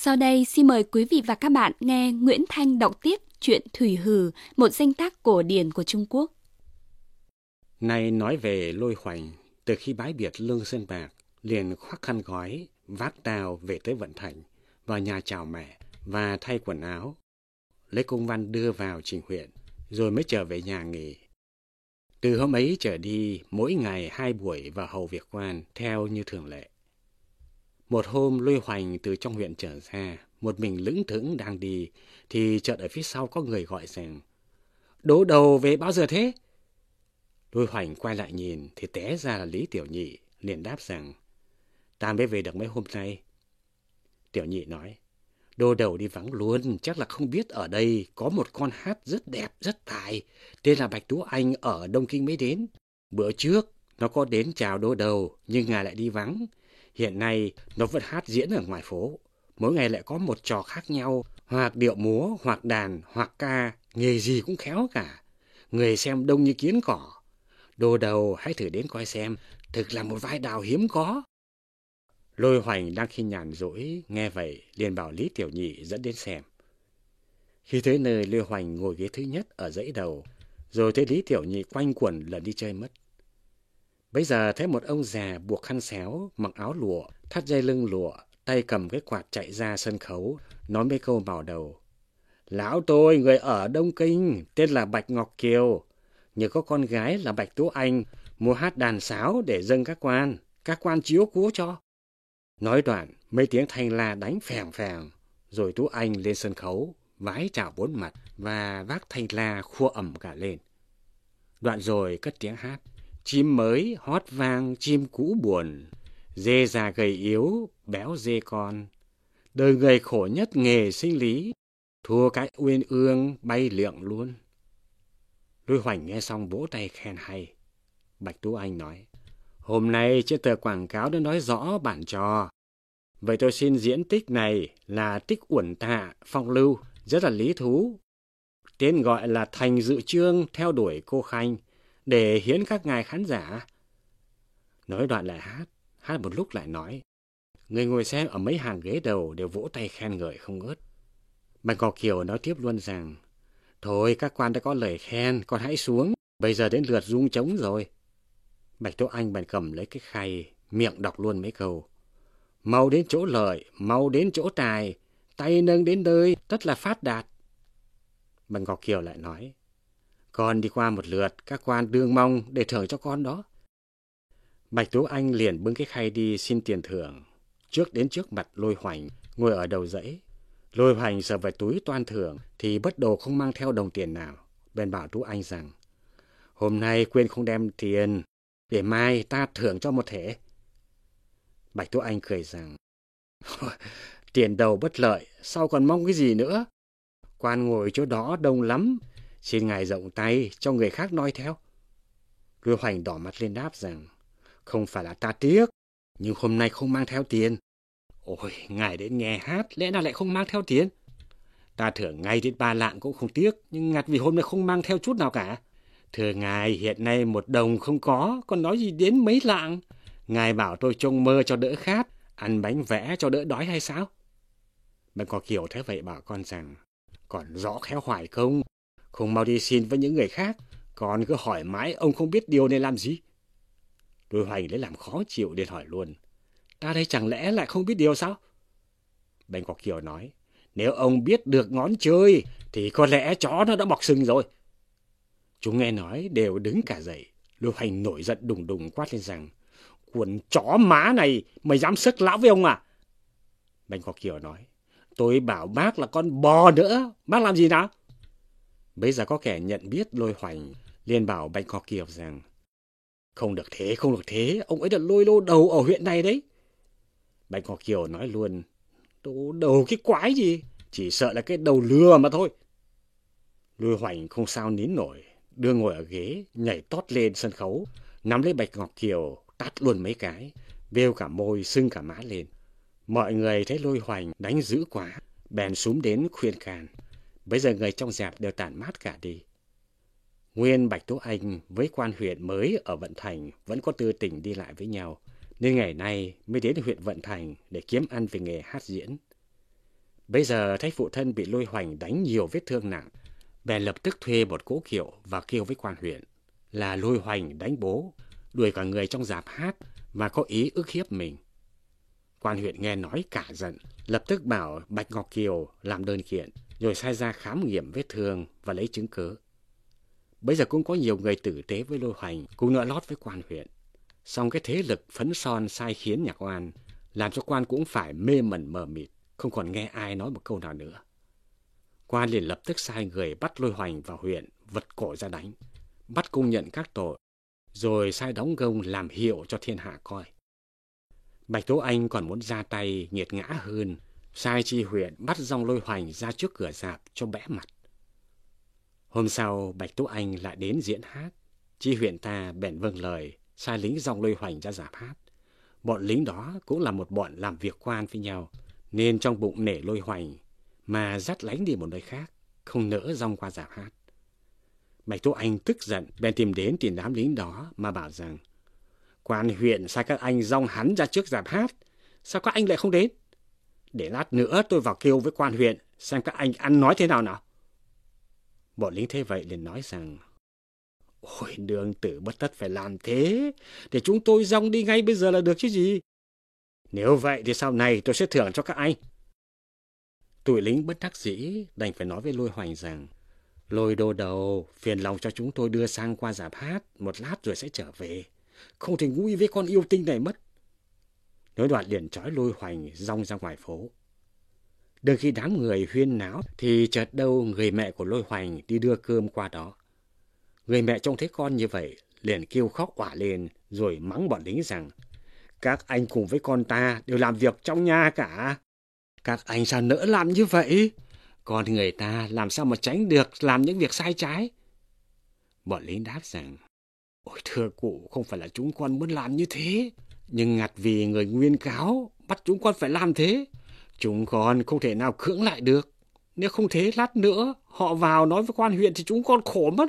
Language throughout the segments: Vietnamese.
Sau đây xin mời quý vị và các bạn nghe Nguyễn Thanh đọc tiếp truyện Thủy Hử, một danh tác cổ điển của Trung Quốc. Nay nói về Lôi Hoành, từ khi bái biệt Lương Sơn Bạc, liền khoác khăn gói, vác đao về tới Vận Thành, vào nhà chào mẹ và thay quần áo, lấy công văn đưa vào trình huyện, rồi mới trở về nhà nghỉ. Từ hôm ấy trở đi, mỗi ngày 2 buổi vào hầu việc quan, theo như thường lệ. Một hôm Lôi Hoành từ trong huyện trở ra, một mình lững thững đang đi, thì chợt ở phía sau có người gọi rằng: "Đỗ Đầu về bao giờ thế?" Lôi Hoành quay lại nhìn thì té ra là Lý Tiểu Nhị, liền đáp rằng: "Ta mới về được mấy hôm nay." Tiểu Nhị nói: "Đô Đầu đi vắng luôn, chắc là không biết ở đây có một con hát rất đẹp, rất tài, tên là Bạch Tú Anh ở Đông Kinh mới đến. Bữa trước nó có đến chào Đô Đầu, nhưng ngài lại đi vắng. Hiện nay nó vẫn hát diễn ở ngoài phố, mỗi ngày lại có một trò khác nhau, hoặc điệu múa, hoặc đàn, hoặc ca, nghề gì cũng khéo cả. Người xem đông như kiến cỏ. Đô Đầu hãy thử đến coi xem, thực là một vai đào hiếm có." Lôi Hoành đang khi nhàn rỗi, nghe vậy liền bảo Lý Tiểu Nhị dẫn đến xem. Khi tới nơi, Lôi Hoành ngồi ghế thứ nhất ở dãy đầu, rồi thấy Lý Tiểu Nhị quanh quẩn lần đi chơi mất. Bấy giờ thấy một ông già buộc khăn xéo, mặc áo lụa, thắt dây lưng lụa, tay cầm cái quạt chạy ra sân khấu, nói mấy câu vào đầu: "Lão tôi người ở Đông Kinh, tên là Bạch Ngọc Kiều, nhờ có con gái là Bạch Tú Anh, mua hát đàn sáo để dâng các quan chiếu cố cho." Nói đoạn, mấy tiếng thanh la đánh phèng phèng, rồi Tú Anh lên sân khấu, vái chào 4 mặt và vác thanh la khua ầm cả lên. Đoạn rồi cất tiếng hát: "Chim mới hót vang, chim cũ buồn, dê già gầy yếu, béo dê con. Đời người khổ nhất nghề sinh lý, thua cái uyên ương bay lượn luôn." Lôi Hoành nghe xong vỗ tay khen hay. Bạch Tú Anh nói: "Hôm nay trên tờ quảng cáo đã nói rõ bản trò. Vậy tôi xin diễn tích này là tích uẩn tạ, phong lưu, rất là lý thú. Tên gọi là Thành Dự Chương theo đuổi cô Khanh, để hiến các ngài khán giả." Nói đoạn lại hát một lúc lại nói. Người ngồi xem ở mấy hàng ghế đầu đều vỗ tay khen ngợi không ngớt. Bạch Ngọc Kiều nói tiếp luôn rằng: "Thôi các quan đã có lời khen, con hãy xuống, bây giờ đến lượt rung trống rồi." Bạch Tú Anh bèn cầm lấy cái khay, miệng đọc luôn mấy câu: "Mau đến chỗ lợi, mau đến chỗ tài, tay nâng đến nơi, tất là phát đạt." Bạch Ngọc Kiều lại nói: "Con đi qua một lượt, các quan đương mong để thưởng cho con đó." Bạch Tú Anh liền bưng cái khay đi xin tiền thưởng, đến trước mặt Lôi Hoành, ngồi ở đầu dãy. Lôi Hoành sờ vào túi toan thưởng thì bất đồ không mang theo đồng tiền nào, bèn bảo Tú Anh rằng: "Hôm nay quên không đem tiền, để mai ta thưởng cho một thể." Bạch Tú Anh cười rằng: "Tiền đầu bất lợi, sao còn mong cái gì nữa? Quan ngồi chỗ đó đông lắm, xin ngài rộng tay cho người khác noi theo." Lôi Hoành đỏ mặt lên đáp rằng: "Không phải là ta tiếc, nhưng hôm nay không mang theo tiền." "Ôi, ngài đến nghe hát, lẽ nào lại không mang theo tiền? Ta thưởng ngay đến 3 lạng cũng không tiếc, nhưng ngặt vì hôm nay không mang theo chút nào cả. Thưa ngài, hiện nay 1 đồng không có, còn nói gì đến mấy lạng? Ngài bảo tôi trông mơ cho đỡ khát, ăn bánh vẽ cho đỡ đói hay sao?" Bạch Ngọc Kiều thế vậy bảo con rằng: "Còn rõ khéo hoài không mau đi xin với những người khác, còn cứ hỏi mãi ông không biết điều này làm gì." Lôi Hoành lấy làm khó chịu liền hỏi luôn: "Ta đây chẳng lẽ lại không biết điều sao?" Bạch Ngọc Kiều nói: "Nếu ông biết được ngón chơi thì có lẽ chó nó đã bọc sừng rồi." Chúng nghe nói đều đứng cả dậy. Lôi Hoành nổi giận đùng đùng quát lên rằng: "Quần chó má này, mày dám sức lão với ông à?" Bạch Ngọc Kiều nói: "Tôi bảo bác là con bò nữa, bác làm gì nào?" Bây giờ có kẻ nhận biết Lôi Hoành liền bảo Bạch Ngọc Kiều rằng: không được thế, ông ấy là Lôi Lô Đầu ở huyện này đấy." Bạch Ngọc Kiều nói luôn: Đầu cái quái gì, chỉ sợ là cái đầu lừa mà thôi." Lôi Hoành không sao nín nổi, đưa ngồi ở ghế, nhảy tót lên sân khấu, nắm lấy Bạch Ngọc Kiều, tát luôn mấy cái, vêu cả môi, sưng cả má lên. Mọi người thấy Lôi Hoành đánh dữ quá, bèn xúm đến khuyên can. Bây giờ người trong dạp đều tản mát cả đi. Nguyên Bạch Tú Anh với quan huyện mới ở Vận Thành vẫn có tư tình đi lại với nhau, nên ngày nay mới đến huyện Vận Thành để kiếm ăn về nghề hát diễn. Bây giờ thấy phụ thân bị Lôi Hoành đánh nhiều vết thương nặng, bèn lập tức thuê một cỗ kiệu và kêu với quan huyện là Lôi Hoành đánh bố, đuổi cả người trong rạp hát và có ý ức hiếp mình. Quan huyện nghe nói cả giận, lập tức bảo Bạch Ngọc Kiều làm đơn kiện, rồi sai ra khám nghiệm vết thương và lấy chứng cớ. Bây giờ cũng có nhiều người tử tế với Lôi Hoành, cũng nợ lót với quan huyện. Song cái thế lực phấn son sai khiến nhà quan, làm cho quan cũng phải mê mẩn mờ mịt, không còn nghe ai nói một câu nào nữa. Quan liền lập tức sai người bắt Lôi Hoành vào huyện, vật cổ ra đánh, bắt cung nhận các tội, rồi sai đóng gông làm hiệu cho thiên hạ coi. Bạch Tố Anh còn muốn ra tay nghiệt ngã hơn, sai chi huyện bắt dong Lôi Hoành ra trước cửa rạp cho bẽ mặt. Hôm sau Bạch Tố Anh lại đến diễn hát, chi huyện ta bèn vâng lời, sai lính dong Lôi Hoành ra rạp hát. Bọn lính đó cũng là một bọn làm việc quan với nhau, nên trong bụng nể Lôi Hoành mà dắt lánh đi một nơi khác, không nỡ dong qua rạp hát. Bạch Tố Anh tức giận, bèn tìm đám lính đó mà bảo rằng: quan huyện sai các anh dong hắn ra trước rạp hát, sao các anh lại không đến? Để lát nữa tôi vào kêu với quan huyện xem các anh ăn nói thế nào nào. Bọn lính thế vậy liền nói rằng: ôi, nương tử bất tất phải làm thế, để chúng tôi dong đi ngay bây giờ là được chứ gì. Nếu vậy thì sau này tôi sẽ thưởng cho các anh. Tụi lính bất đắc dĩ đành phải nói với Lôi Hoành rằng: Lôi đô đầu, phiền lòng cho chúng tôi đưa sang qua rạp hát một lát rồi sẽ trở về, không thể nguy với con yêu tinh này mất. Nói đoạn liền trói Lôi Hoành dong ra ngoài phố. Đừng khi đám người huyên náo thì chợt đâu người mẹ của Lôi Hoành đi đưa cơm qua đó. Người mẹ trông thấy con như vậy liền kêu khóc òa lên, rồi mắng bọn lính rằng: các anh cùng với con ta đều làm việc trong nhà cả, các anh sao nỡ làm như vậy? Con người ta làm sao mà tránh được làm những việc sai trái? Bọn lính đáp rằng: ôi thưa cụ, không phải là chúng con muốn làm như thế, nhưng ngặt vì người nguyên cáo bắt chúng con phải làm thế, chúng con không thể nào cưỡng lại được. Nếu không thế lát nữa họ vào nói với quan huyện thì chúng con khổ mất.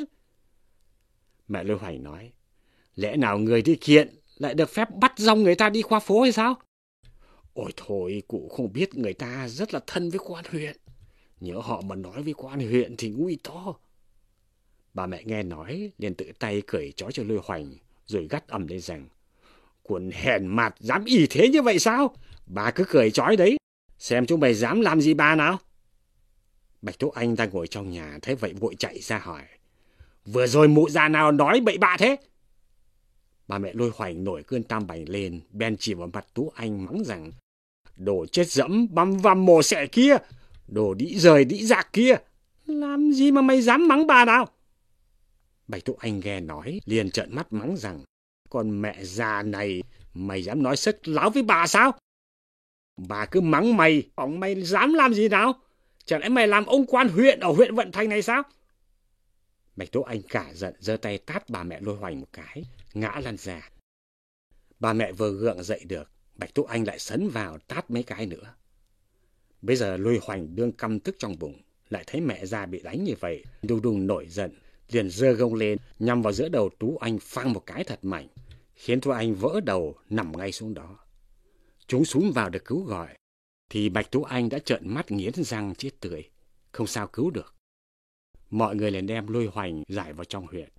Mẹ Lôi Hoành nói: lẽ nào người đi kiện lại được phép bắt dong người ta đi qua phố hay sao? Ôi thôi, cụ không biết người ta rất là thân với quan huyện, nhớ họ mà nói với quan huyện thì nguy to. Bà mẹ nghe nói liền tự tay cởi trói cho Lôi Hoành, rồi gắt ầm lên rằng: quần hèn mặt dám ỷ thế như vậy sao? Bà cứ cởi trói đấy, xem chúng mày dám làm gì bà nào. Bạch Tố Anh đang ngồi trong nhà thấy vậy vội chạy ra hỏi: vừa rồi mụ già nào nói bậy bạ thế? Bà mẹ Lôi Hoành nổi cơn tam bành lên, bèn chỉ vào mặt Tú Anh mắng rằng: đồ chết dẫm băm vằm mồ xẻ kia, đồ đĩ rời đĩ rạc kia, làm gì mà mày dám mắng bà nào? Bạch Tú Anh nghe nói liền trợn mắt mắng rằng: con mẹ già này, mày dám nói sức láo với bà sao? Bà cứ mắng mày, ông mày dám làm gì nào? Chẳng lẽ mày làm ông quan huyện ở huyện Vận Thành này sao? Bạch Tú Anh cả giận giơ tay tát bà mẹ Lôi Hoành một cái, ngã lăn ra. Bà mẹ vừa gượng dậy được, Bạch Tú Anh lại sấn vào tát mấy cái nữa. Bây giờ Lôi Hoành đương căm tức trong bụng, lại thấy mẹ già bị đánh như vậy, đùng đùng nổi giận, liền giơ gông lên nhằm vào giữa đầu Tú Anh phang một cái thật mạnh, khiến Tú Anh vỡ đầu nằm ngay xuống đó. Chúng xúm vào được cứu gọi, thì Bạch Tú Anh đã trợn mắt nghiến răng chết tươi, không sao cứu được. Mọi người liền đem Lôi Hoành giải vào trong huyện.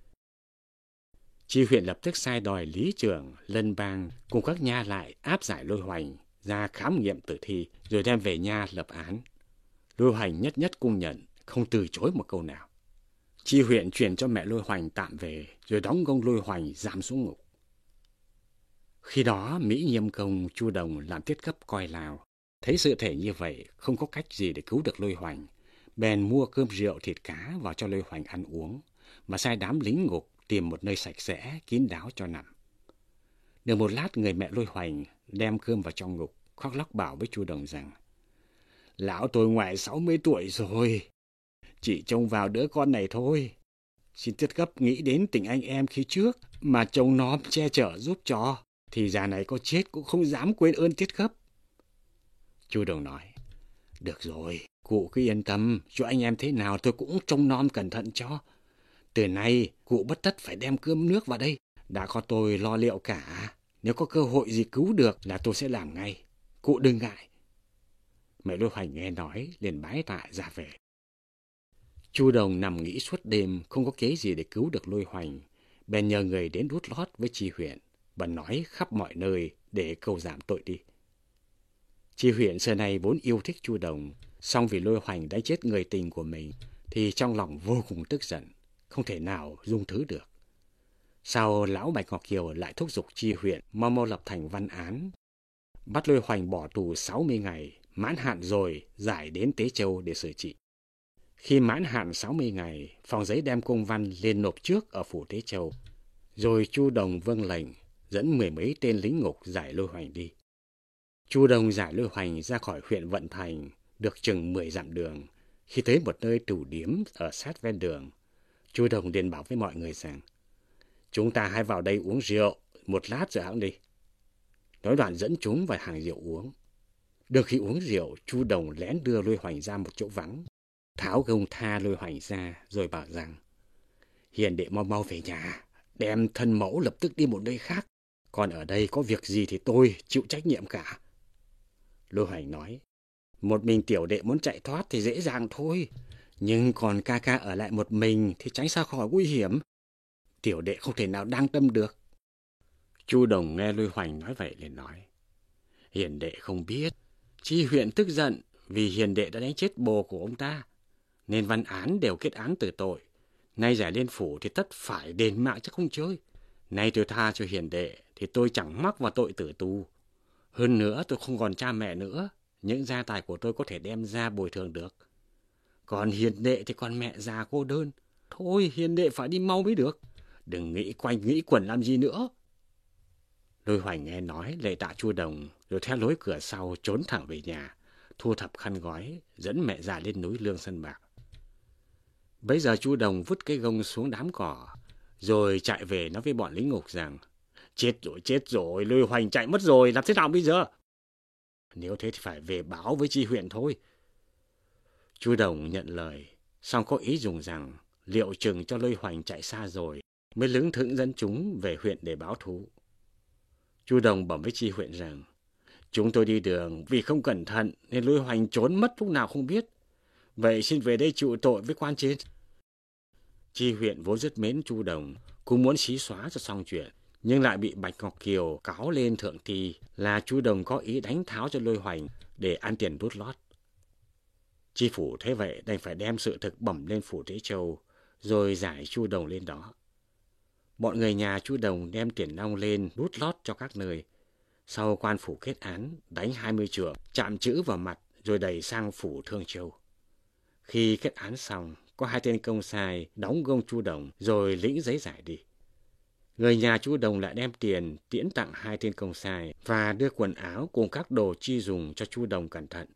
Chi huyện lập tức sai đòi lý trưởng, Lân Bang cùng các nha lại áp giải Lôi Hoành ra khám nghiệm tử thi, rồi đem về nha lập án. Lôi Hoành nhất nhất cung nhận, không từ chối một câu nào. Chi huyện chuyển cho mẹ Lôi Hoành tạm về, rồi đóng gông Lôi Hoành giam xuống ngục. Khi đó Mỹ Nghiêm Công Chu Đồng làm tiết cấp coi Lào, thấy sự thể như vậy không có cách gì để cứu được Lôi Hoành, bèn mua cơm rượu thịt cá vào cho Lôi Hoành ăn uống, mà sai đám lính ngục tìm một nơi sạch sẽ kín đáo cho nằm. Được một lát, người mẹ Lôi Hoành đem cơm vào trong ngục, khóc lóc bảo với Chu Đồng rằng: lão tôi ngoài 60 tuổi rồi, chỉ trông vào đứa con này thôi. Xin tiết cấp nghĩ đến tình anh em khi trước mà trông nom che chở giúp cho, thì già này có chết cũng không dám quên ơn tiết cấp. Chu Đồng nói: được rồi, cụ cứ yên tâm, cho anh em thế nào tôi cũng trông nom cẩn thận cho. Từ nay cụ bất tất phải đem cơm nước vào đây, đã có tôi lo liệu cả. Nếu có cơ hội gì cứu được là tôi sẽ làm ngay, cụ đừng ngại. Mẹ Lôi Hoành nghe nói liền bái tạ ra về. Chu Đồng nằm nghĩ suốt đêm, không có kế gì để cứu được Lôi Hoành, bèn nhờ người đến đút lót với Chi huyện và nói khắp mọi nơi để câu giảm tội đi. Chi huyện xưa nay vốn yêu thích Chu Đồng, song vì Lôi Hoành đã chết người tình của mình thì trong lòng vô cùng tức giận, không thể nào dung thứ được. Sau lão Bạch Ngọc Kiều lại thúc giục Chi huyện mau lập thành văn án, bắt Lôi Hoành bỏ tù 60 ngày, mãn hạn rồi giải đến Tế Châu để xử trị. Khi mãn hạn 60 ngày, phòng giấy đem công văn lên nộp trước ở phủ Tế Châu, rồi Chu Đồng vâng lệnh dẫn 10 mấy tên lính ngục giải Lôi Hoành đi. Chu Đồng giải Lôi Hoành ra khỏi huyện Vận Thành được chừng 10 dặm đường. Khi tới một nơi trụ điếm ở sát ven đường, Chu Đồng liền bảo với mọi người rằng: chúng ta hãy vào đây uống rượu, một lát rồi hãng đi. Nói đoạn dẫn chúng vào hàng rượu uống. Được khi uống rượu, Chu Đồng lén đưa Lôi Hoành ra một chỗ vắng, tháo gông tha Lôi Hoành ra rồi bảo rằng: hiền đệ mau về nhà, đem thân mẫu lập tức đi một nơi khác. Còn ở đây có việc gì thì tôi chịu trách nhiệm cả. Lôi Hoành nói: một mình tiểu đệ muốn chạy thoát thì dễ dàng thôi, nhưng còn ca ca ở lại một mình thì tránh sao khỏi nguy hiểm. Tiểu đệ không thể nào đang tâm được. Chu Đồng nghe Lôi Hoành nói vậy liền nói: hiền đệ không biết, Chi huyện tức giận vì hiền đệ đã đánh chết bồ của ông ta, nên văn án đều kết án tử tội. Nay giải lên phủ thì tất phải đền mạng chứ không chơi. Nay tôi tha cho hiền đệ thì tôi chẳng mắc vào tội tử tù. Hơn nữa tôi không còn cha mẹ nữa, những gia tài của tôi có thể đem ra bồi thường được. Còn hiền đệ thì còn mẹ già cô đơn. Thôi hiền đệ phải đi mau mới được, đừng nghĩ quanh nghĩ quẩn làm gì nữa. Lôi Hoành nghe nói lạy tạ Chu Đồng, rồi theo lối cửa sau trốn thẳng về nhà, thu thập khăn gói, dẫn mẹ già lên núi Lương Sơn Bạc. Bấy giờ Chu Đồng vứt cái gông xuống đám cỏ, rồi chạy về nói với bọn lính ngục rằng: chết rồi, Lôi Hoành chạy mất rồi, làm thế nào bây giờ? Nếu thế thì phải về báo với Chi huyện thôi. Chu Đồng nhận lời, song có ý dùng rằng liệu chừng cho Lôi Hoành chạy xa rồi mới lững thững dẫn chúng về huyện để báo thú. Chu Đồng bẩm với Chi huyện rằng: chúng tôi đi đường vì không cẩn thận nên Lôi Hoành trốn mất lúc nào không biết. Vậy xin về đây chịu tội với quan trên. Chi huyện vốn rất mến Chu Đồng, cũng muốn xí xóa cho xong chuyện, nhưng lại bị Bạch Ngọc Kiều cáo lên thượng ty là Chu Đồng có ý đánh tháo cho Lôi Hoành để ăn tiền đút lót. Chi phủ thế vậy đành phải đem sự thực bẩm lên phủ Tế Châu, rồi giải Chu Đồng lên đó. Bọn người nhà Chu Đồng đem tiền nong lên đút lót cho các nơi. Sau quan phủ kết án, đánh 20 trượng, chạm chữ vào mặt rồi đẩy sang phủ Thương Châu. Khi kết án xong, có 2 tên công sai đóng gông Chu Đồng rồi lĩnh giấy giải đi. Người nhà Chu Đồng lại đem tiền tiễn tặng 2 tên công sai và đưa quần áo cùng các đồ chi dùng cho Chu Đồng cẩn thận.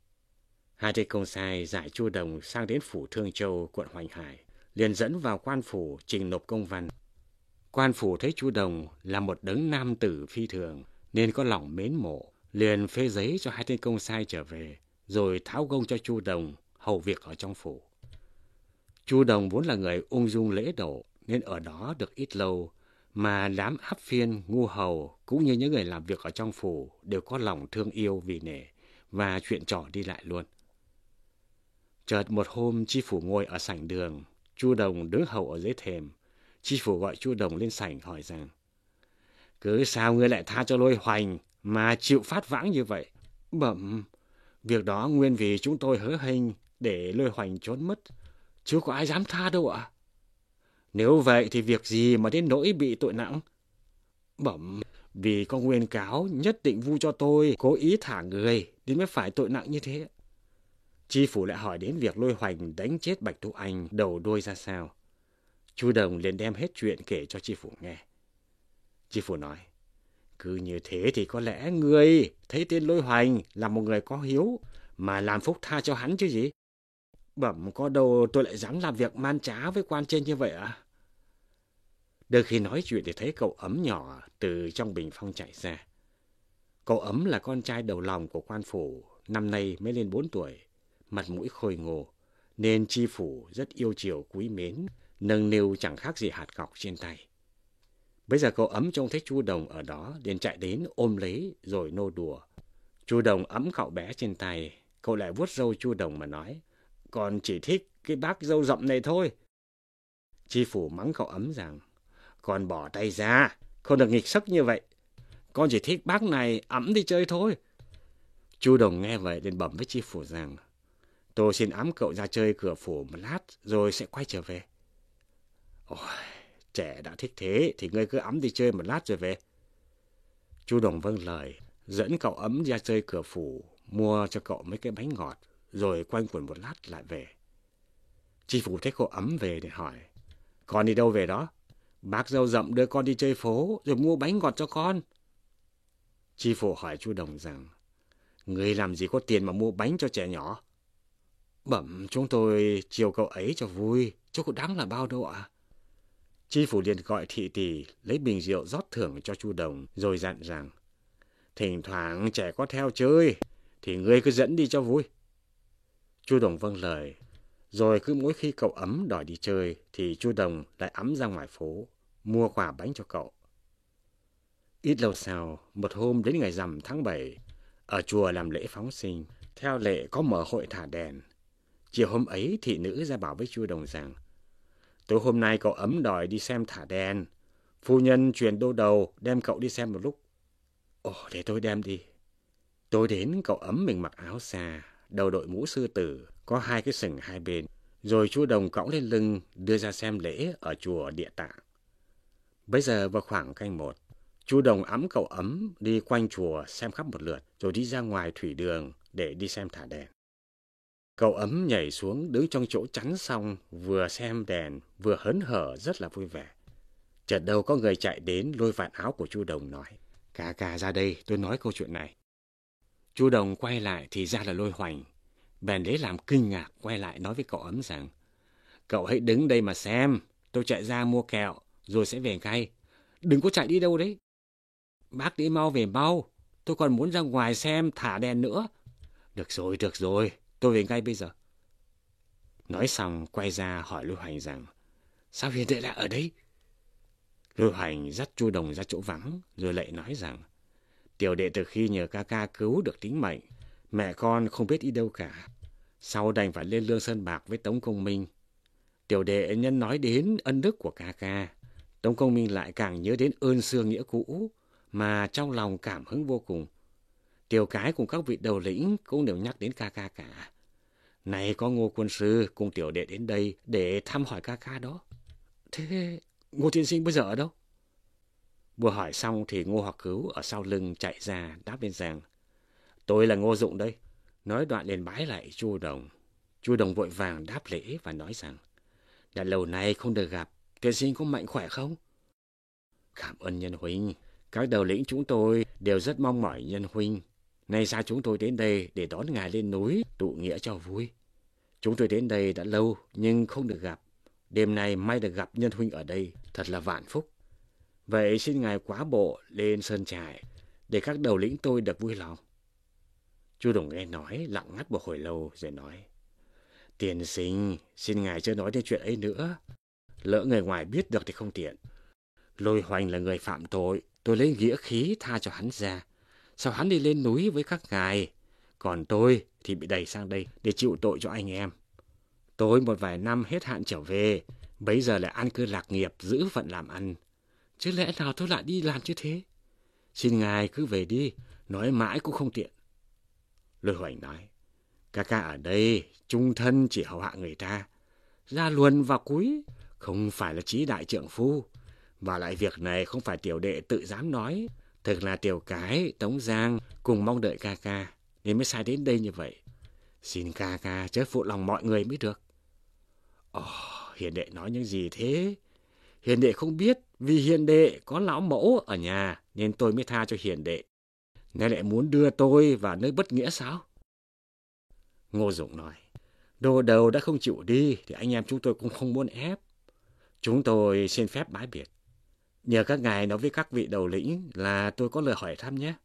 2 tên công sai giải Chu Đồng sang đến phủ Thương Châu, quận Hoành Hải, liền dẫn vào quan phủ trình nộp công văn. Quan phủ thấy Chu Đồng là một đấng nam tử phi thường nên có lòng mến mộ, liền phê giấy cho 2 tên công sai trở về, rồi tháo gông cho Chu Đồng hầu việc ở trong phủ. Chu Đồng vốn là người ung dung lễ độ nên ở đó được ít lâu, mà đám áp phiên, ngu hầu cũng như những người làm việc ở trong phủ đều có lòng thương yêu vì nể và chuyện trò đi lại luôn. Chợt một hôm chi phủ ngồi ở sảnh đường, Chu Đồng đứng hầu ở dưới thềm. Chi phủ gọi Chu Đồng lên sảnh hỏi rằng: cứ sao ngươi lại tha cho Lôi Hoành mà chịu phát vãng như vậy? Bẩm, việc đó nguyên vì chúng tôi hớ hênh để Lôi Hoành trốn mất, chứ có ai dám tha đâu ạ. Nếu vậy thì việc gì mà đến nỗi bị tội nặng? Bẩm, vì có nguyên cáo nhất định vu cho tôi cố ý thả người nên mới phải tội nặng như thế. Chi phủ lại hỏi đến việc Lôi Hoành đánh chết Bạch Tú Anh đầu đuôi ra sao. Chu Đồng liền đem hết chuyện kể cho chi phủ nghe. Chi phủ nói: cứ như thế thì có lẽ ngươi thấy tên Lôi Hoành là một người có hiếu mà làm phúc tha cho hắn chứ gì. Bẩm, có đâu tôi lại dám làm việc man trá với quan trên như vậy à? Được khi nói chuyện thì thấy cậu Ấm nhỏ từ trong bình phong chạy ra. Cậu Ấm là con trai đầu lòng của quan phủ, năm nay mới lên 4 tuổi, mặt mũi khôi ngô, nên chi phủ rất yêu chiều quý mến, nâng niu chẳng khác gì hạt ngọc trên tay. Bây giờ cậu Ấm trông thấy Chu Đồng ở đó, liền chạy đến ôm lấy rồi nô đùa. Chu Đồng ấm cậu bé trên tay, Cậu lại vuốt râu Chu Đồng mà nói, con chỉ thích cái bác râu rậm này thôi. Chi phủ mắng cậu Ấm rằng, con bỏ tay ra, không được nghịch sức như vậy. Con chỉ thích bác này ẵm đi chơi thôi. Chu Đồng nghe vậy liền bẩm với chi phủ rằng, tôi xin ẵm cậu ra chơi cửa phủ một lát rồi sẽ quay trở về. Ôi, trẻ đã thích thế thì ngươi cứ ẵm đi chơi một lát rồi về. Chu Đồng vâng lời, dẫn cậu Ấm ra chơi cửa phủ, mua cho cậu mấy cái bánh ngọt, rồi quanh quẩn một lát lại về. Chi phủ thấy cậu Ấm về để hỏi, con đi đâu về đó? Bác râu rậm đưa con đi chơi phố rồi mua bánh ngọt cho con. Chi phủ hỏi Chu Đồng rằng, ngươi làm gì có tiền mà mua bánh cho trẻ nhỏ? Bẩm chúng tôi chiều cậu ấy cho vui, chứ có đáng là bao đâu ạ. Chi phủ liền gọi thị tỷ lấy bình rượu rót thưởng cho Chu Đồng, rồi dặn rằng, thỉnh thoảng trẻ có theo chơi thì ngươi cứ dẫn đi cho vui. Chu Đồng vâng lời, rồi cứ mỗi khi cậu Ấm đòi đi chơi thì Chu Đồng lại ẵm ra ngoài phố mua quà bánh cho cậu. Ít lâu sau, một hôm đến ngày rằm tháng 7, ở chùa làm lễ phóng sinh, theo lệ có mở hội thả đèn. Chiều hôm ấy thị nữ ra bảo với Chu Đồng rằng, tối hôm nay cậu Ấm đòi đi xem thả đèn, phu nhân truyền đô đầu đem cậu đi xem một lúc. Ồ, để tôi đem đi. Tôi đến, cậu Ấm mình mặc áo xa, đầu đội mũ sư tử, có hai cái sừng hai bên, rồi Chu Đồng cõng lên lưng đưa ra xem lễ ở chùa Địa Tạng. Bây giờ vào khoảng canh 1, Chu Đồng ẵm cậu Ấm đi quanh chùa xem khắp một lượt, rồi đi ra ngoài thủy đường để đi xem thả đèn. Cậu Ấm nhảy xuống đứng trong chỗ chắn xong, vừa xem đèn vừa hớn hở rất là vui vẻ. Chợt đâu có người chạy đến lôi vạt áo của Chu Đồng nói, ca ca ra đây, tôi nói câu chuyện này. Chu Đồng quay lại thì ra là Lôi Hoành. Bèn lấy làm kinh ngạc quay lại nói với cậu Ấm rằng, cậu hãy đứng đây mà xem, tôi chạy ra mua kẹo rồi sẽ về ngay. Đừng có chạy đi đâu đấy. Bác đi mau về mau, tôi còn muốn ra ngoài xem thả đèn nữa. Được rồi, tôi về ngay bây giờ. Nói xong quay ra hỏi Lôi Hoành rằng, sao Hiền đệ lại ở đây? Lôi Hoành dắt Chu Đồng ra chỗ vắng rồi lại nói rằng, tiểu đệ từ khi nhờ ca ca cứu được tính mệnh, mẹ con không biết đi đâu cả. Sau đành phải lên Lương Sơn Bạc với Tống Công Minh. Tiểu đệ nhân nói đến ân đức của ca ca, Tống Công Minh lại càng nhớ đến ơn xưa nghĩa cũ, mà trong lòng cảm hứng vô cùng. Tiểu cái cùng các vị đầu lĩnh cũng đều nhắc đến ca ca cả. Này có Ngô quân sư cùng tiểu đệ đến đây để thăm hỏi ca ca đó. Thế Ngô tiên sinh bây giờ ở đâu? Vừa hỏi xong thì Ngô Hoặc Cứu ở sau lưng chạy ra đáp lên rằng, tôi là Ngô Dụng đây. Nói đoạn liền bái lại Chu Đồng. Chu Đồng vội vàng đáp lễ và nói rằng, đã lâu nay không được gặp, tiên sinh có mạnh khỏe không? Cảm ơn nhân huynh, các đầu lĩnh chúng tôi đều rất mong mỏi nhân huynh. Nay sao chúng tôi đến đây để đón ngài lên núi tụ nghĩa cho vui. Chúng tôi đến đây đã lâu nhưng không được gặp. Đêm nay may được gặp nhân huynh ở đây, thật là vạn phúc. Vậy xin ngài quá bộ lên sơn trại để các đầu lĩnh tôi được vui lòng. Chu Đồng nghe nói lặng ngắt một hồi lâu rồi nói, tiên sinh, xin ngài chưa nói đến chuyện ấy nữa. Lỡ người ngoài biết được thì không tiện. Lôi Hoành là người phạm tội, tôi lấy nghĩa khí tha cho hắn ra. Sao hắn đi lên núi với các ngài? Còn tôi thì bị đẩy sang đây để chịu tội cho anh em. Tôi một vài năm hết hạn trở về, bấy giờ lại an cư lạc nghiệp, giữ phận làm ăn. Chứ lẽ nào tôi lại đi làm như thế? Xin ngài cứ về đi, nói mãi cũng không tiện. Lôi Hoành nói, ca ca ở đây, trung thân chỉ hầu hạ người ta. Ra luồn vào cúi, không phải là chí đại trượng phu. Và lại việc này không phải tiểu đệ tự dám nói. Thực là tiểu cái, Tống Giang cùng mong đợi ca ca, nên mới sai đến đây như vậy. Xin ca ca chớ phụ lòng mọi người mới được. Ồ, hiền đệ nói những gì thế? Hiền đệ không biết, vì hiền đệ có lão mẫu ở nhà nên tôi mới tha cho hiền đệ. Nay lại muốn đưa tôi vào nơi bất nghĩa sao? Ngô Dụng nói, đồ đầu đã không chịu đi thì anh em chúng tôi cũng không muốn ép. Chúng tôi xin phép bái biệt. Nhờ các ngài nói với các vị đầu lĩnh là tôi có lời hỏi thăm nhé.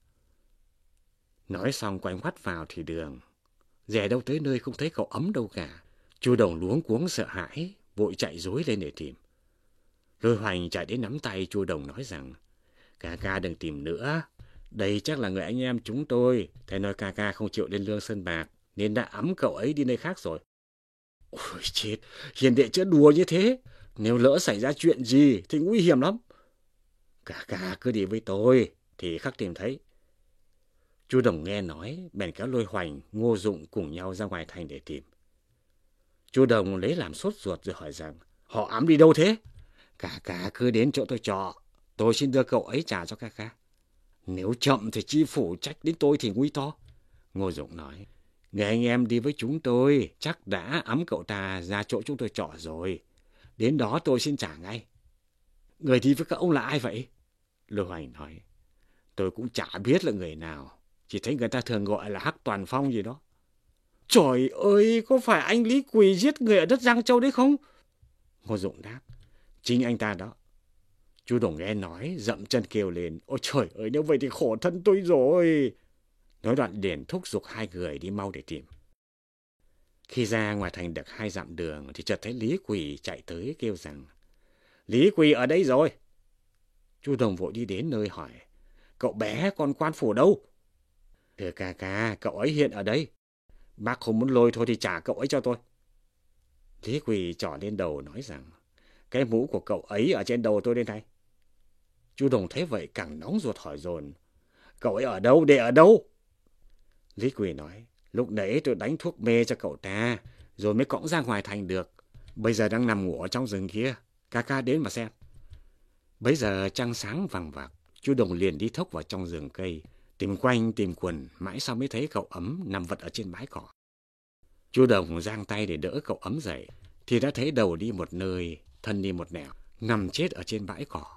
Nói xong quay ngoắt vào thì đường. Rẻ đâu tới nơi không thấy cậu Ấm đâu cả. Chu Đồng luống cuống sợ hãi, vội chạy rối lên để tìm. Lôi Hoành chạy đến nắm tay Chu Đồng nói rằng, ca ca đừng tìm nữa. Đây chắc là người anh em chúng tôi. Thầy nói ca ca không chịu lên Lương Sơn Bạc nên đã ẵm cậu ấy đi nơi khác rồi. Ôi chết, hiền đệ chớ đùa như thế. Nếu lỡ xảy ra chuyện gì thì nguy hiểm lắm. Cả cứ đi với tôi thì khắc tìm thấy. Chú Đồng nghe nói, bèn kéo Lôi Hoành, Ngô Dụng cùng nhau ra ngoài thành để tìm. Chú Đồng lấy làm sốt ruột rồi hỏi rằng, họ ẵm đi đâu thế? Cả cứ đến chỗ tôi trọ, tôi xin đưa cậu ấy trả cho ca. Nếu chậm thì chi phủ trách đến tôi thì nguy to. Ngô Dụng nói, người anh em đi với chúng tôi chắc đã ẵm cậu ta ra chỗ chúng tôi trọ rồi. Đến đó tôi xin trả ngay. Người đi với các ông là ai vậy? Lôi Hoành nói, tôi cũng chả biết là người nào, chỉ thấy người ta thường gọi là Hắc Toàn Phong gì đó. Trời ơi, có phải anh Lý Quỳ giết người ở đất Giang Châu đấy không? Ngô Dụng đáp, chính anh ta đó. Chú Đồng nghe nói, dậm chân kêu lên, ôi trời ơi, nếu vậy thì khổ thân tôi rồi. Nói đoạn liền thúc giục hai người đi mau để tìm. Khi ra ngoài thành được 2 dặm đường thì chợt thấy Lý Quỳ chạy tới kêu rằng, Lý Quỳ ở đây rồi. Chú Đồng vội đi đến nơi hỏi, cậu bé con quan phủ đâu? Thưa ca, cậu ấy hiện ở đây. Bác không muốn lôi thôi thì trả cậu ấy cho tôi. Lý Quỳ trỏ lên đầu nói rằng, cái mũ của cậu ấy ở trên đầu tôi đây này. Chú Đồng thấy vậy càng nóng ruột hỏi dồn, cậu ấy ở đâu, để ở đâu? Lý Quỳ nói, lúc nãy tôi đánh thuốc mê cho cậu ta, rồi mới cõng ra ngoài thành được. Bây giờ đang nằm ngủ ở trong rừng kia, ca đến mà xem. Bấy giờ trăng sáng vằng vặc, chú Đồng liền đi thốc vào trong rừng cây, tìm quanh tìm quần, mãi sau mới thấy cậu Ấm nằm vật ở trên bãi cỏ. Chú Đồng giang tay để đỡ cậu Ấm dậy, thì đã thấy đầu đi một nơi, thân đi một nẻo, nằm chết ở trên bãi cỏ.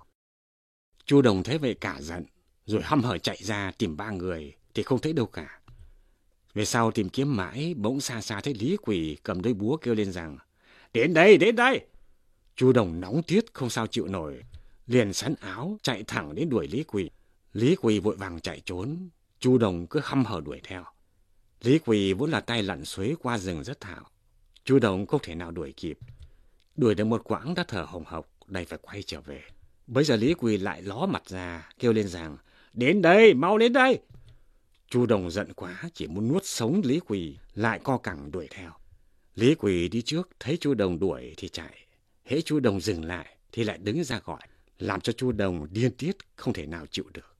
Chú Đồng thấy vậy cả giận, rồi hăm hở chạy ra tìm 3 người, thì không thấy đâu cả. Về sau tìm kiếm mãi, bỗng xa thấy Lý Quỳ cầm đôi búa kêu lên rằng, đến đây. Chú Đồng nóng tiết không sao chịu nổi, liền sắn áo chạy thẳng đến đuổi Lý Quỳ. Lý Quỳ vội vàng chạy trốn, chú Đồng cứ hăm hở đuổi theo. Lý Quỳ vốn là tay lặn suối qua rừng rất thạo, chú Đồng không thể nào đuổi kịp. Đuổi được một quãng đã thở hồng hộc, đành phải quay trở về. Bấy giờ Lý Quỳ lại ló mặt ra, kêu lên rằng, đến đây, mau đến đây. Chú Đồng giận quá, chỉ muốn nuốt sống Lý Quỳ, lại co cẳng đuổi theo. Lý Quỳ đi trước, thấy chú Đồng đuổi thì chạy. Hễ chú Đồng dừng lại thì lại đứng ra gọi, làm cho chú Đồng điên tiết không thể nào chịu được.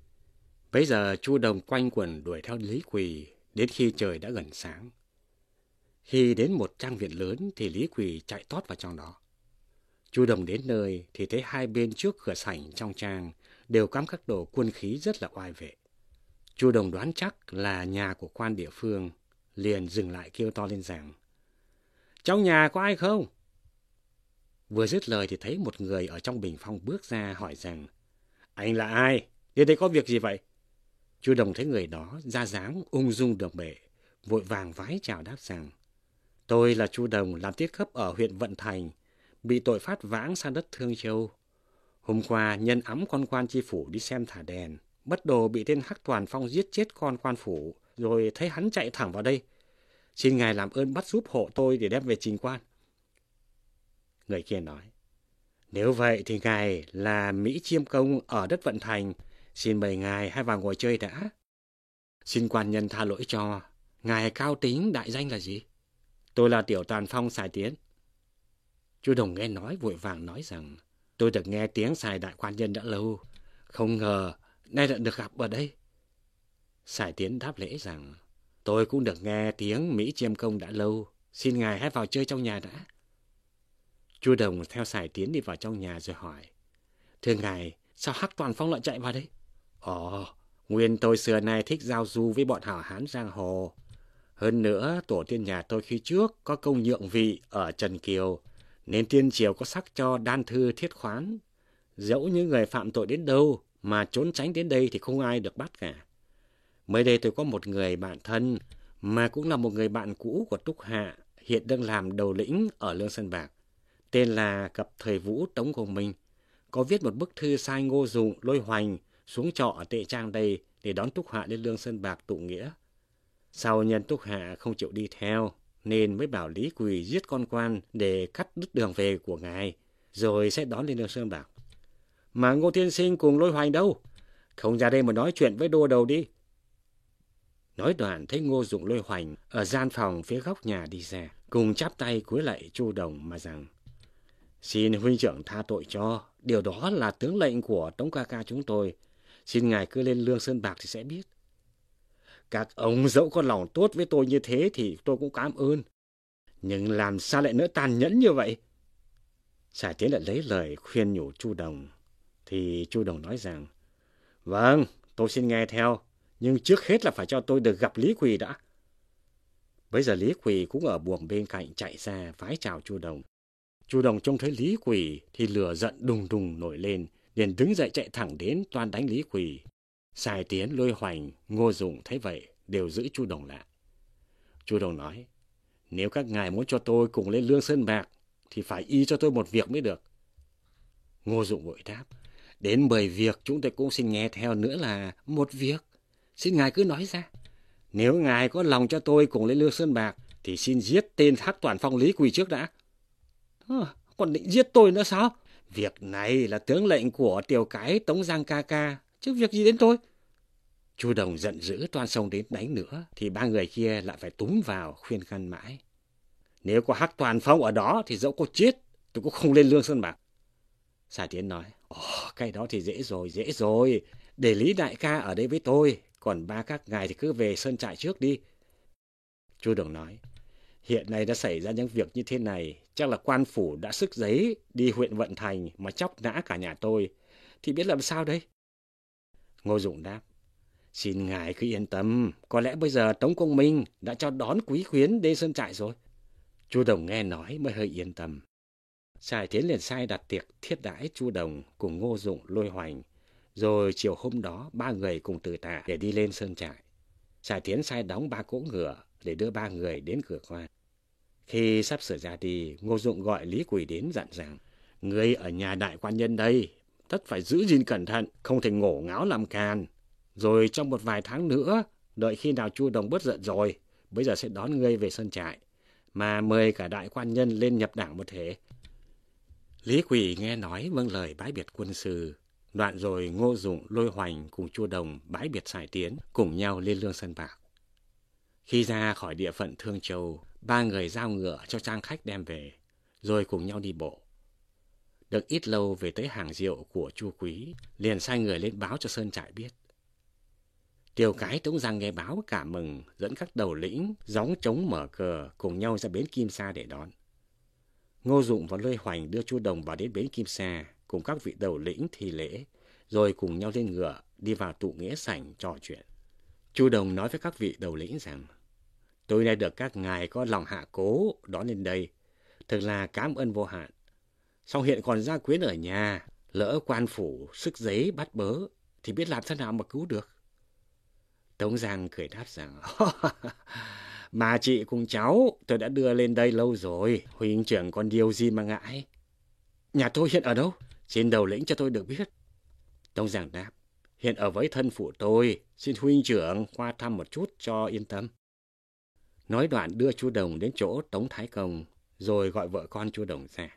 Bấy giờ chú Đồng quanh quẩn đuổi theo Lý Quỳ đến khi trời đã gần sáng. Khi đến một trang viện lớn thì Lý Quỳ chạy tót vào trong đó. Chú Đồng đến nơi thì thấy hai bên trước cửa sảnh trong trang đều cắm các đồ quân khí rất là oai vệ. Chú Đồng đoán chắc là nhà của quan địa phương, liền dừng lại kêu to lên rằng, trong nhà có ai không? Vừa dứt lời thì thấy một người ở trong bình phong bước ra hỏi rằng, anh là ai? Đến đây có việc gì vậy? Chú Đồng thấy người đó ra dáng ung dung được bể, vội vàng vái chào đáp rằng, tôi là chú Đồng làm tiết cấp ở huyện Vận Thành, bị tội phát vãng sang đất Thương Châu. Hôm qua nhân ẵm con quan chi phủ đi xem thả đèn, bất đồ bị tên Hắc Toàn Phong giết chết con quan phủ, rồi thấy hắn chạy thẳng vào đây. Xin ngài làm ơn bắt giúp hộ tôi để đem về trình quan. Người kia nói, nếu vậy thì ngài là Mỹ Chiêm Công ở đất Vận Thành, xin mời ngài hãy vào ngồi chơi đã. Xin quan nhân tha lỗi cho, ngài cao tính đại danh là gì? Tôi là Tiểu Toàn Phong Sài Tiến. Chú Đồng nghe nói vội vàng nói rằng, tôi được nghe tiếng Sài đại quan nhân đã lâu, không ngờ nay lại được gặp ở đây. Sài Tiến đáp lễ rằng, tôi cũng được nghe tiếng Mỹ Chiêm Công đã lâu, xin ngài hãy vào chơi trong nhà đã. Chú Đồng theo Sài Tiến đi vào trong nhà rồi hỏi, thưa ngài, sao Hắc Toàn Phong lại chạy vào đây? Nguyên tôi xưa nay thích giao du với bọn hảo hán giang hồ. Hơn nữa, tổ tiên nhà tôi khi trước có công nhượng vị ở Trần Kiều, nên tiên triều có sắc cho đan thư thiết khoán. Dẫu những người phạm tội đến đâu mà trốn tránh đến đây thì không ai được bắt cả. Mới đây tôi có một người bạn thân, mà cũng là một người bạn cũ của Túc Hạ, hiện đang làm đầu lĩnh ở Lương Sơn Bạc. Tên là Cập Thời Vũ Tống Công Minh, có viết một bức thư sai Ngô Dụng, Lôi Hoành xuống trọ ở Tệ Trang đây để đón Túc Hạ lên Lương Sơn Bạc tụ nghĩa. Sau nhân Túc Hạ không chịu đi theo, nên mới bảo Lý Quỳ giết con quan để cắt đứt đường về của ngài, rồi sẽ đón lên Lương Sơn Bạc. Mà Ngô tiên sinh cùng Lôi Hoành đâu? Không ra đây mà nói chuyện với đô đầu đi. Nói đoạn thấy Ngô Dụng Lôi Hoành ở gian phòng phía góc nhà đi ra, cùng chắp tay cúi lạy Chu Đồng mà rằng: Xin huynh trưởng tha tội cho, điều đó là tướng lệnh của Tống ca ca chúng tôi. Xin ngài cứ lên Lương Sơn Bạc thì sẽ biết. Các ông dẫu có lòng tốt với tôi như thế thì tôi cũng cảm ơn. Nhưng làm sao lại nỡ tàn nhẫn như vậy? Sài Tiến lại lấy lời khuyên nhủ Chu Đồng. Thì Chu Đồng nói rằng: Vâng, tôi xin nghe theo. Nhưng trước hết là phải cho tôi được gặp Lý Quỳ đã. Bây giờ Lý Quỳ cũng ở buồng bên cạnh chạy ra vái chào Chu Đồng. Chu Đồng trông thấy Lý Quỳ thì lửa giận đùng đùng nổi lên, liền đứng dậy chạy thẳng đến toan đánh Lý Quỳ. Sài Tiến, Lôi Hoành, Ngô Dụng thấy vậy đều giữ Chu Đồng lại. Chu Đồng nói: Nếu các ngài muốn cho tôi cùng lên Lương Sơn Bạc thì phải y cho tôi một việc mới được. Ngô Dụng vội đáp: Đến 10 việc chúng tôi cũng xin nghe theo, nữa là một việc. Xin ngài cứ nói ra. Nếu ngài có lòng cho tôi cùng lên Lương Sơn Bạc thì xin giết tên Hắc Toàn Phong Lý Quỳ trước đã. Còn định giết tôi nữa sao? Việc này là tướng lệnh của Tiểu Cái Tống Giang ca ca, chứ việc gì đến tôi? Chu Đồng giận dữ toan xông đến đánh nữa thì ba người kia lại phải túm vào khuyên can mãi. Nếu có Hắc Toàn Phong ở đó thì dẫu có chết tôi cũng không lên Lương Sơn Bạc. Sài Tiến nói: Cái đó thì dễ rồi. Để Lý đại ca ở đây với tôi, còn ba các ngài thì cứ về sơn trại trước đi. Chu Đồng nói: Hiện nay đã xảy ra những việc như thế này, chắc là quan phủ đã sức giấy đi huyện Vận Thành mà chóc nã cả nhà tôi, thì biết làm sao đây? Ngô Dụng đáp: Xin ngài cứ yên tâm, có lẽ bây giờ Tống Công Minh đã cho đón quý khuyến đến sơn trại rồi. Chu Đồng nghe nói mới hơi yên tâm. Sài Tiến liền sai đặt tiệc thiết đãi Chu Đồng cùng Ngô Dụng, Lôi Hoành, rồi chiều hôm đó ba người cùng từ tạ để đi lên sơn trại. Sài Tiến sai đóng 3 cỗ ngựa để đưa ba người đến cửa quan. Khi sắp sửa ra đi, Ngô Dụng gọi Lý Quỳ đến dặn rằng: Ngươi ở nhà đại quan nhân đây, tất phải giữ gìn cẩn thận, không thể ngổ ngáo làm càn. Rồi trong một vài tháng nữa, đợi khi nào Chu Đồng bớt giận rồi, bây giờ sẽ đón ngươi về sơn trại, mà mời cả đại quan nhân lên nhập đảng một thể. Lý Quỳ nghe nói vâng lời bái biệt quân sư. Đoạn rồi Ngô Dụng, Lôi Hoành cùng Chu Đồng bái biệt Sài Tiến, cùng nhau lên Lương Sơn Bạc. Khi ra khỏi địa phận Thương Châu, ba người giao ngựa cho trang khách đem về, rồi cùng nhau đi bộ. Được ít lâu về tới hàng rượu của Chu Quý, liền sai người lên báo cho sơn trại biết. Tiểu Cái Tống Giang nghe báo cảm mừng, dẫn các đầu lĩnh gióng trống mở cờ cùng nhau ra bến Kim Sa để đón. Ngô Dụng và Lôi Hoành đưa Chu Đồng vào đến bến Kim Sa cùng các vị đầu lĩnh thi lễ, rồi cùng nhau lên ngựa đi vào tụ nghĩa sảnh trò chuyện. Chu Đồng nói với các vị đầu lĩnh rằng: Tôi đã được các ngài có lòng hạ cố đón lên đây, thật là cảm ơn vô hạn. Song hiện còn gia quyến ở nhà, lỡ quan phủ sức giấy bắt bớ thì biết làm thế nào mà cứu được. Tống Giang cười đáp rằng: Mà chị cùng cháu tôi đã đưa lên đây lâu rồi, huynh trưởng còn điều gì mà ngại. Nhà tôi hiện ở đâu? Xin đầu lĩnh cho tôi được biết. Tống Giang đáp: Hiện ở với thân phụ tôi, xin huynh trưởng qua thăm một chút cho yên tâm. Nói đoạn đưa Chu Đồng đến chỗ Tống Thái Công, rồi gọi vợ con Chu Đồng ra.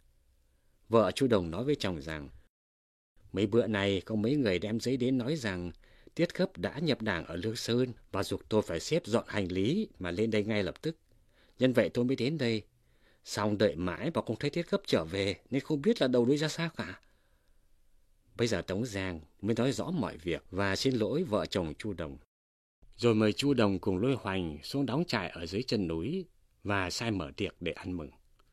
Vợ Chu Đồng nói với chồng rằng: Mấy bữa nay có mấy người đem giấy đến nói rằng Tiết Khấp đã nhập đảng ở Lương Sơn và giục tôi phải xếp dọn hành lý mà lên đây ngay lập tức. Nhân vậy tôi mới đến đây. Xong đợi mãi mà không thấy Tiết Khấp trở về nên không biết là đầu đuôi ra sao cả. Bây giờ Tống Giang mới nói rõ mọi việc và xin lỗi vợ chồng Chu Đồng. Rồi mời Chu Đồng cùng Lôi Hoành xuống đóng trại ở dưới chân núi và sai mở tiệc để ăn mừng.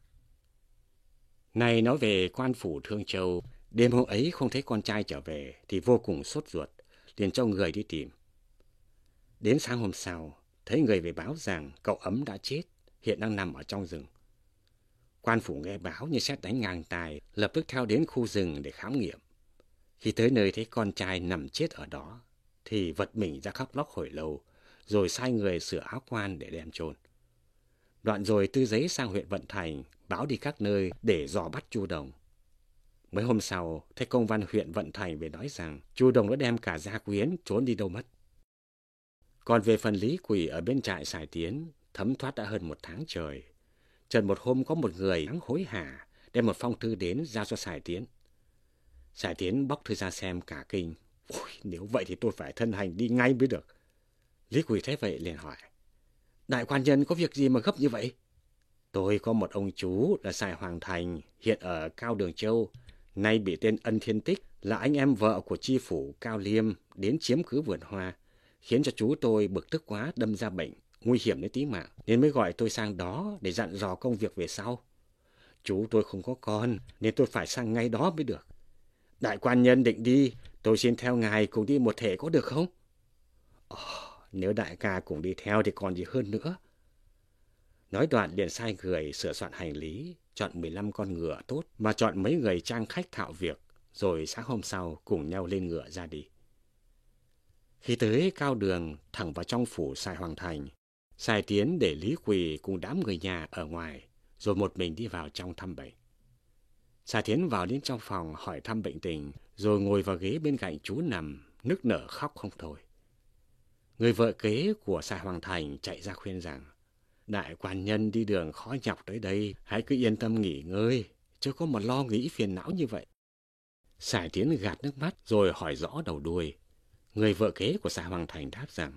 Này nói về quan phủ Thương Châu, đêm hôm ấy không thấy con trai trở về thì vô cùng sốt ruột, liền cho người đi tìm. Đến sáng hôm sau, thấy người về báo rằng cậu Ấm đã chết, hiện đang nằm ở trong rừng. Quan phủ nghe báo như sét đánh ngang tai, lập tức theo đến khu rừng để khám nghiệm. Khi tới nơi thấy con trai nằm chết ở đó, thì vật mình ra khóc lóc hồi lâu, rồi sai người sửa áo quan để đem chôn. Đoạn rồi tư giấy sang huyện Vận Thành, báo đi các nơi để dò bắt Chu Đồng. Mấy hôm sau, thấy công văn huyện Vận Thành về nói rằng Chu Đồng đã đem cả gia quyến trốn đi đâu mất. Còn về phần Lý Quỳ ở bên trại Sài Tiến, thấm thoát đã hơn 1 tháng trời. Chợt một hôm có một người đáng hối hả đem một phong thư đến giao cho Sài Tiến. Sài Tiến bóc thư ra xem cả kinh. Ôi, nếu vậy thì tôi phải thân hành đi ngay mới được. Lý Quỳ thấy vậy liền hỏi, đại quan nhân có việc gì mà gấp như vậy? Tôi có một ông chú là Sài Hoàng Thành, hiện ở Cao Đường Châu, nay bị tên Ân Thiên Tích là anh em vợ của chi phủ Cao Liêm đến chiếm cứ vườn hoa, khiến cho chú tôi bực tức quá đâm ra bệnh, nguy hiểm đến tính mạng, nên mới gọi tôi sang đó để dặn dò công việc về sau. Chú tôi không có con, nên tôi phải sang ngay đó mới được. Đại quan nhân định đi, tôi xin theo ngài cùng đi một thể có được không? Nếu đại ca cùng đi theo thì còn gì hơn nữa. Nói đoạn liền sai người sửa soạn hành lý, chọn 15 con ngựa tốt và chọn mấy người trang khách thạo việc, rồi sáng hôm sau cùng nhau lên ngựa ra đi. Khi tới Cao Đường, thẳng vào trong phủ Sài Hoàng Thành, Sài Tiến để Lý Quỳ cùng đám người nhà ở ngoài, rồi một mình đi vào trong thăm bệnh. Sài Tiến vào đến trong phòng hỏi thăm bệnh tình, rồi ngồi vào ghế bên cạnh chú nằm, nức nở khóc không thôi. Người vợ kế của Sài Hoàng Thành chạy ra khuyên rằng, đại quan nhân đi đường khó nhọc tới đây, hãy cứ yên tâm nghỉ ngơi, chứ có một lo nghĩ phiền não như vậy. Sài Tiến gạt nước mắt rồi hỏi rõ đầu đuôi. Người vợ kế của Sài Hoàng Thành đáp rằng,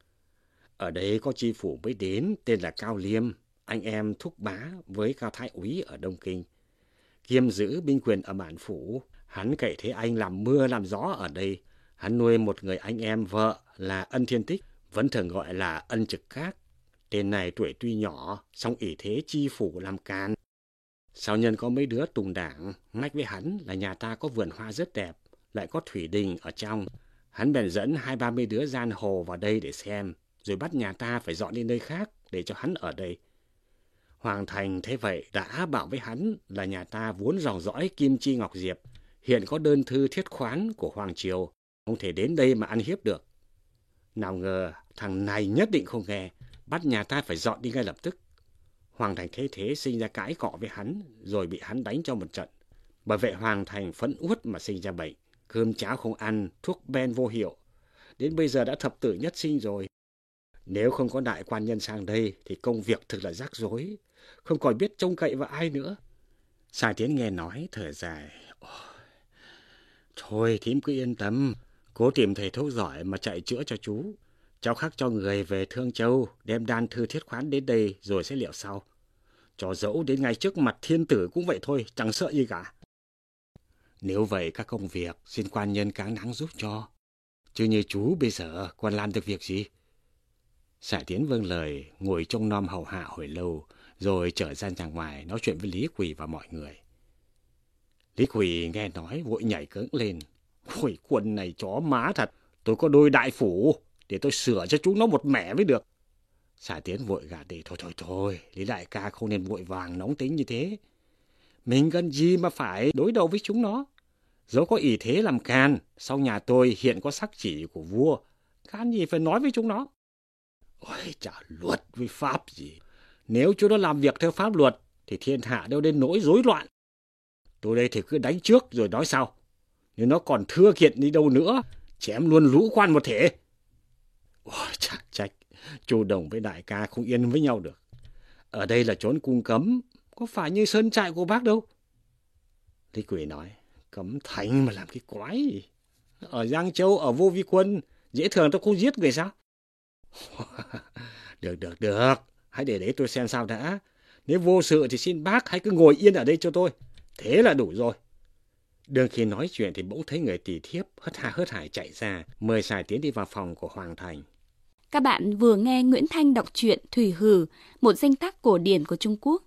ở đây có chi phủ mới đến tên là Cao Liêm, anh em thúc bá với Cao Thái úy ở Đông Kinh, kiêm giữ binh quyền ở bản phủ. Hắn cậy thế anh làm mưa làm gió ở đây. Hắn nuôi một người anh em vợ là Ân Thiên Tích, vẫn thường gọi là Ân Trực Các. Tên này tuổi tuy nhỏ, song ỷ thế chi phủ làm can. Sau nhân có mấy đứa tùng đảng, ngách với hắn là nhà ta có vườn hoa rất đẹp, lại có thủy đình ở trong. Hắn bèn dẫn 20-30 đứa gian hồ vào đây để xem, rồi bắt nhà ta phải dọn đi nơi khác để cho hắn ở đây. Hoàng Thành thế vậy đã bảo với hắn là nhà ta vốn dòng dõi Kim Chi Ngọc Diệp, hiện có đơn thư thiết khoán của Hoàng Triều, không thể đến đây mà ăn hiếp được. Nào ngờ thằng này nhất định không nghe, bắt nhà ta phải dọn đi ngay lập tức. Hoàng Thành thấy thế sinh ra cãi cọ với hắn, rồi bị hắn đánh cho một trận. Bởi vậy Hoàng Thành phẫn uất mà sinh ra bệnh, cơm cháo không ăn, thuốc ben vô hiệu. Đến bây giờ đã thập tử nhất sinh rồi. Nếu không có đại quan nhân sang đây thì công việc thực là rắc rối, không còn biết trông cậy vào ai nữa. Sài Tiến nghe nói thở dài. Thôi thím cứ yên tâm, cố tìm thầy thuốc giỏi mà chạy chữa cho chú. Cháu khắc cho người về Thương Châu, đem đan thư thiết khoán đến đây rồi sẽ liệu sau. Cho dẫu đến ngay trước mặt thiên tử cũng vậy thôi, chẳng sợ gì cả. Nếu vậy các công việc xin quan nhân cáng đáng giúp cho. Chứ như chú bây giờ còn làm được việc gì? Sài Tiến vâng lời, ngồi trông nom hầu hạ hồi lâu, rồi trở ra ngoài nói chuyện với Lý Quỳ và mọi người. Lý Quỳ nghe nói vội nhảy cẫng lên. Ôi, quân này chó má thật, tôi có đôi đại phủ, để tôi sửa cho chúng nó một mẻ mới được. Sài Tiến vội gạt đi, thôi, Lý đại ca không nên vội vàng nóng tính như thế. Mình cần gì mà phải đối đầu với chúng nó. Dẫu có ỷ thế làm can, sau nhà tôi hiện có sắc chỉ của vua, can gì phải nói với chúng nó. Ôi, chả luật với pháp gì. Nếu chúng nó làm việc theo pháp luật, thì thiên hạ đâu đến nỗi rối loạn. Tôi đây thì cứ đánh trước rồi nói sau. Nếu nó còn thưa kiện đi đâu nữa, chém luôn lũ quan một thể. Ôi, chả trách, chú Đồng với đại ca không yên với nhau được. Ở đây là chốn cung cấm, có phải như sơn trại của bác đâu. Lý Quỳ nói, cấm thành mà làm cái quái. Ở Giang Châu, ở Vô Vi Quân, dễ thường tôi không giết người sao? Được, hãy để đấy tôi xem sao đã. Nếu vô sự thì xin bác hãy cứ ngồi yên ở đây cho tôi. Thế là đủ rồi. Đương khi nói chuyện thì bỗng thấy người tỳ thiếp hớt hải chạy ra, mời Sài Tiến đi vào phòng của Hoàng Thành. Các bạn vừa nghe Nguyễn Thanh đọc truyện Thủy Hử, một danh tác cổ điển của Trung Quốc.